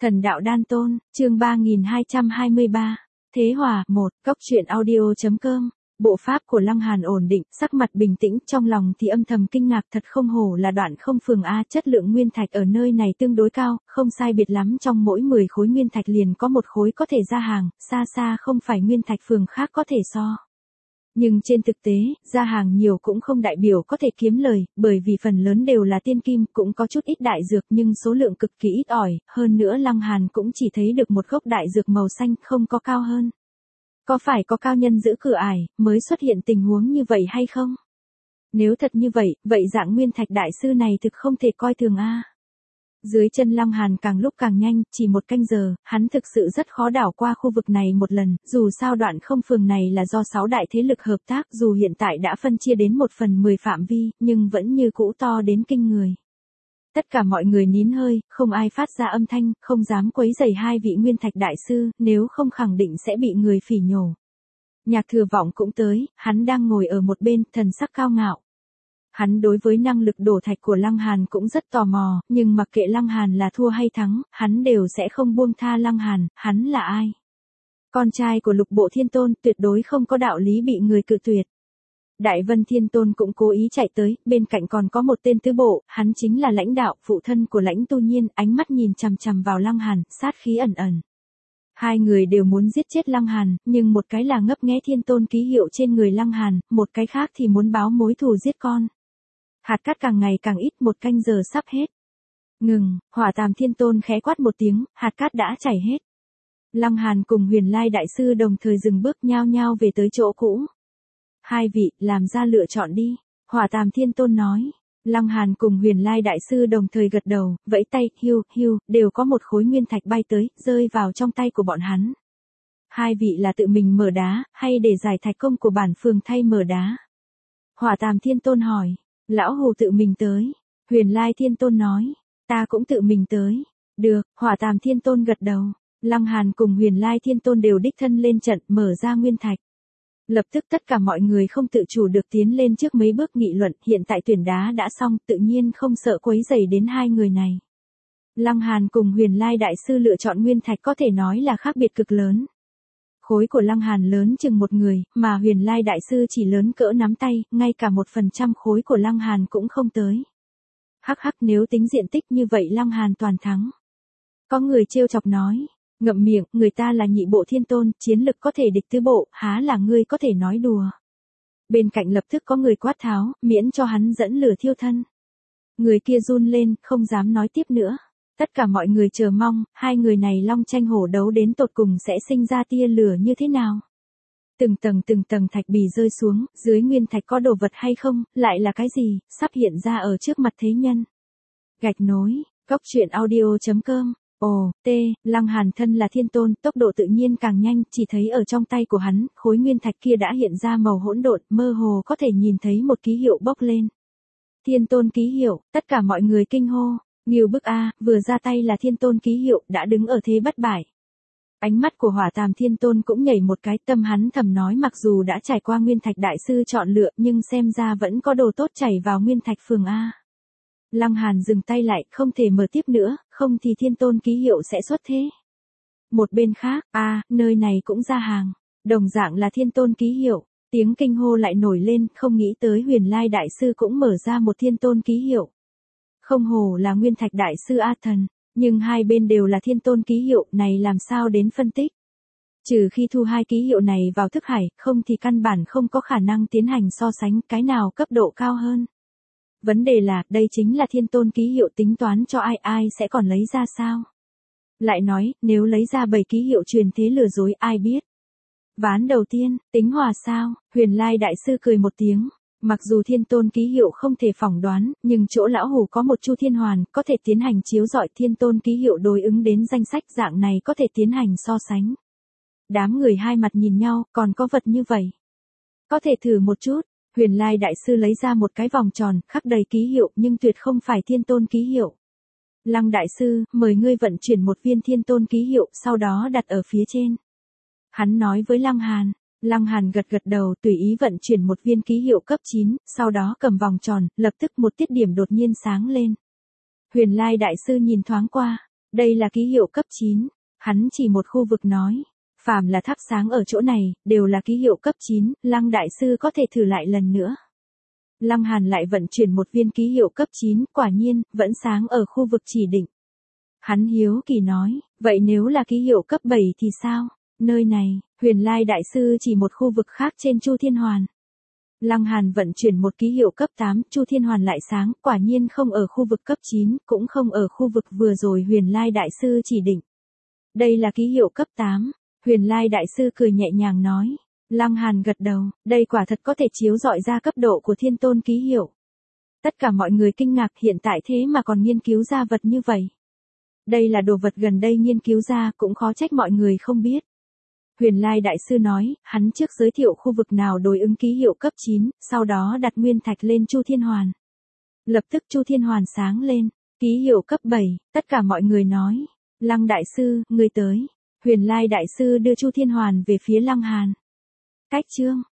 Thần đạo đan tôn, chương 3223. Thế hòa, 1, Cốc truyện audio.com. Bộ pháp của Lăng Hàn ổn định, sắc mặt bình tĩnh, trong lòng thì âm thầm kinh ngạc, thật không hổ là Đoạn Không phường a, chất lượng nguyên thạch ở nơi này tương đối cao, không sai biệt lắm, trong mỗi 10 khối nguyên thạch liền có một khối có thể ra hàng, xa xa không phải nguyên thạch phường khác có thể so. Nhưng trên thực tế, ra hàng nhiều cũng không đại biểu có thể kiếm lời, bởi vì phần lớn đều là tiên kim, cũng có chút ít đại dược nhưng số lượng cực kỳ ít ỏi, hơn nữa Lăng Hàn cũng chỉ thấy được một gốc đại dược màu xanh, không có cao hơn. Có phải có cao nhân giữ cửa ải, mới xuất hiện tình huống như vậy hay không? Nếu thật như vậy, vậy dạng nguyên thạch đại sư này thực không thể coi thường a. Dưới chân Lăng Hàn càng lúc càng nhanh, chỉ một canh giờ, hắn thực sự rất khó đảo qua khu vực này một lần, dù sao Đoạn Không phường này là do 6 đại thế lực hợp tác, dù hiện tại đã phân chia đến 1/10 phạm vi, nhưng vẫn như cũ to đến kinh người. Tất cả mọi người nín hơi, không ai phát ra âm thanh, không dám quấy rầy hai vị nguyên thạch đại sư, nếu không khẳng định sẽ bị người phỉ nhổ. Nhạc Thừa Vọng cũng tới, hắn đang ngồi ở một bên, thần sắc cao ngạo. Hắn đối với năng lực đổ thạch của Lăng Hàn cũng rất tò mò, nhưng mặc kệ Lăng Hàn là thua hay thắng, hắn đều sẽ không buông tha Lăng Hàn, hắn là ai? Con trai của Lục Bộ Thiên Tôn, tuyệt đối không có đạo lý bị người cự tuyệt. Đại Vân Thiên Tôn cũng cố ý chạy tới, bên cạnh còn có một tên tứ bộ, hắn chính là lãnh đạo, phụ thân của Lãnh Tu Nhiên, ánh mắt nhìn chằm chằm vào Lăng Hàn, sát khí ẩn ẩn. Hai người đều muốn giết chết Lăng Hàn, nhưng một cái là ngấp nghé Thiên Tôn ký hiệu trên người Lăng Hàn, một cái khác thì muốn báo mối thù giết con. Hạt cát càng ngày càng ít, một canh giờ sắp hết. Ngừng, Hỏa Tàm Thiên Tôn khẽ quát một tiếng, hạt cát đã chảy hết. Lăng Hàn cùng Huyền Lai Đại Sư đồng thời dừng bước nhao nhao về tới chỗ cũ. Hai vị, làm ra lựa chọn đi, Hỏa Tàm Thiên Tôn nói. Lăng Hàn cùng Huyền Lai Đại Sư đồng thời gật đầu, vẫy tay, hiu, hiu, đều có một khối nguyên thạch bay tới, rơi vào trong tay của bọn hắn. Hai vị là tự mình mở đá, hay để giải thạch công của bản phường thay mở đá? Hỏa Tàm Thiên Tôn hỏi. Lão Hù tự mình tới. Huyền Lai Thiên Tôn nói. Ta cũng tự mình tới. Được, Hỏa Tàm Thiên Tôn gật đầu. Lăng Hàn cùng Huyền Lai Thiên Tôn đều đích thân lên trận, mở ra nguyên thạch. Lập tức tất cả mọi người không tự chủ được tiến lên trước mấy bước nghị luận, hiện tại tuyển đá đã xong, tự nhiên không sợ quấy rầy đến hai người này. Lăng Hàn cùng Huyền Lai Đại Sư lựa chọn nguyên thạch có thể nói là khác biệt cực lớn. Khối của Lăng Hàn lớn chừng một người, mà Huyền Lai Đại Sư chỉ lớn cỡ nắm tay, ngay cả 1% khối của Lăng Hàn cũng không tới. Hắc hắc, nếu tính diện tích như vậy Lăng Hàn toàn thắng. Có người trêu chọc nói, ngậm miệng, người ta là Nhị Bộ Thiên Tôn, chiến lực có thể địch tứ bộ, há là ngươi có thể nói đùa. Bên cạnh lập tức có người quát tháo, miễn cho hắn dẫn lửa thiêu thân. Người kia run lên, không dám nói tiếp nữa. Tất cả mọi người chờ mong, hai người này long tranh hổ đấu đến tột cùng sẽ sinh ra tia lửa như thế nào. Từng tầng thạch bì rơi xuống, dưới nguyên thạch có đồ vật hay không, lại là cái gì, sắp hiện ra ở trước mặt thế nhân. Gạch nối, Cốc truyện audio.com. Ồ, Lăng Hàn thân là Thiên Tôn, tốc độ tự nhiên càng nhanh, chỉ thấy ở trong tay của hắn, khối nguyên thạch kia đã hiện ra màu hỗn độn, mơ hồ có thể nhìn thấy một ký hiệu bốc lên. Thiên Tôn ký hiệu, tất cả mọi người kinh hô. Nghiêu bức a, vừa ra tay là Thiên Tôn ký hiệu, đã đứng ở thế bất bại. Ánh mắt của Hỏa Tàm Thiên Tôn cũng nhảy một cái, tâm hắn thầm nói mặc dù đã trải qua nguyên thạch đại sư chọn lựa, nhưng xem ra vẫn có đồ tốt chảy vào nguyên thạch phường a. Lăng Hàn dừng tay lại, không thể mở tiếp nữa, không thì Thiên Tôn ký hiệu sẽ xuất thế. Một bên khác, nơi này cũng ra hàng, đồng dạng là Thiên Tôn ký hiệu, tiếng kinh hô lại nổi lên, không nghĩ tới Huyền Lai Đại Sư cũng mở ra một Thiên Tôn ký hiệu. Không hổ là nguyên thạch đại sư A thần, nhưng hai bên đều là Thiên Tôn ký hiệu, này làm sao đến phân tích. Trừ khi thu hai ký hiệu này vào thức hải, không thì căn bản không có khả năng tiến hành so sánh cái nào cấp độ cao hơn. Vấn đề là, đây chính là Thiên Tôn ký hiệu, tính toán cho ai sẽ còn lấy ra sao? Lại nói, nếu lấy ra 7 ký hiệu truyền thế lừa dối ai biết. Ván đầu tiên, tính hòa sao? Huyền Lai Đại Sư cười một tiếng. Mặc dù Thiên Tôn ký hiệu không thể phỏng đoán, nhưng chỗ lão hủ có một Chu Thiên Hoàn, có thể tiến hành chiếu rọi Thiên Tôn ký hiệu đối ứng đến danh sách, dạng này có thể tiến hành so sánh. Đám người hai mặt nhìn nhau, còn có vật như vậy. Có thể thử một chút. Huyền Lai Đại Sư lấy ra một cái vòng tròn, khắc đầy ký hiệu, nhưng tuyệt không phải Thiên Tôn ký hiệu. Lăng Đại Sư, mời ngươi vận chuyển một viên Thiên Tôn ký hiệu, sau đó đặt ở phía trên. Hắn nói với Lăng Hàn. Lăng Hàn gật đầu, tùy ý vận chuyển một viên ký hiệu cấp 9, sau đó cầm vòng tròn, lập tức một tiết điểm đột nhiên sáng lên. Huyền Lai Đại Sư nhìn thoáng qua, Đây là ký hiệu cấp 9. Hắn chỉ một khu vực nói. Phàm là thắp sáng ở chỗ này, đều là ký hiệu cấp 9, Lăng Đại Sư có thể thử lại lần nữa. Lăng Hàn lại vận chuyển một viên ký hiệu cấp 9, quả nhiên, vẫn sáng ở khu vực chỉ định. Hắn hiếu kỳ nói, vậy nếu là ký hiệu cấp 7 thì sao? Nơi này, Huyền Lai Đại Sư chỉ một khu vực khác trên Chu Thiên Hoàn. Lăng Hàn vận chuyển một ký hiệu cấp 8, Chu Thiên Hoàn lại sáng, quả nhiên không ở khu vực cấp 9, cũng không ở khu vực vừa rồi Huyền Lai Đại Sư chỉ định. Đây là ký hiệu cấp 8, Huyền Lai Đại Sư cười nhẹ nhàng nói. Lăng Hàn gật đầu, đây quả thật có thể chiếu rọi ra cấp độ của Thiên Tôn ký hiệu. Tất cả mọi người kinh ngạc hiện tại thế mà còn nghiên cứu ra vật như vậy. Đây là đồ vật gần đây nghiên cứu ra cũng khó trách mọi người không biết. Huyền Lai Đại Sư nói, hắn trước giới thiệu khu vực nào đối ứng ký hiệu cấp 9, sau đó đặt nguyên thạch lên Chu Thiên Hoàn. Lập tức Chu Thiên Hoàn sáng lên, ký hiệu cấp 7, tất cả mọi người nói. Lăng Đại Sư, người tới. Huyền Lai Đại Sư đưa Chu Thiên Hoàn về phía Lăng Hàn. Cách chương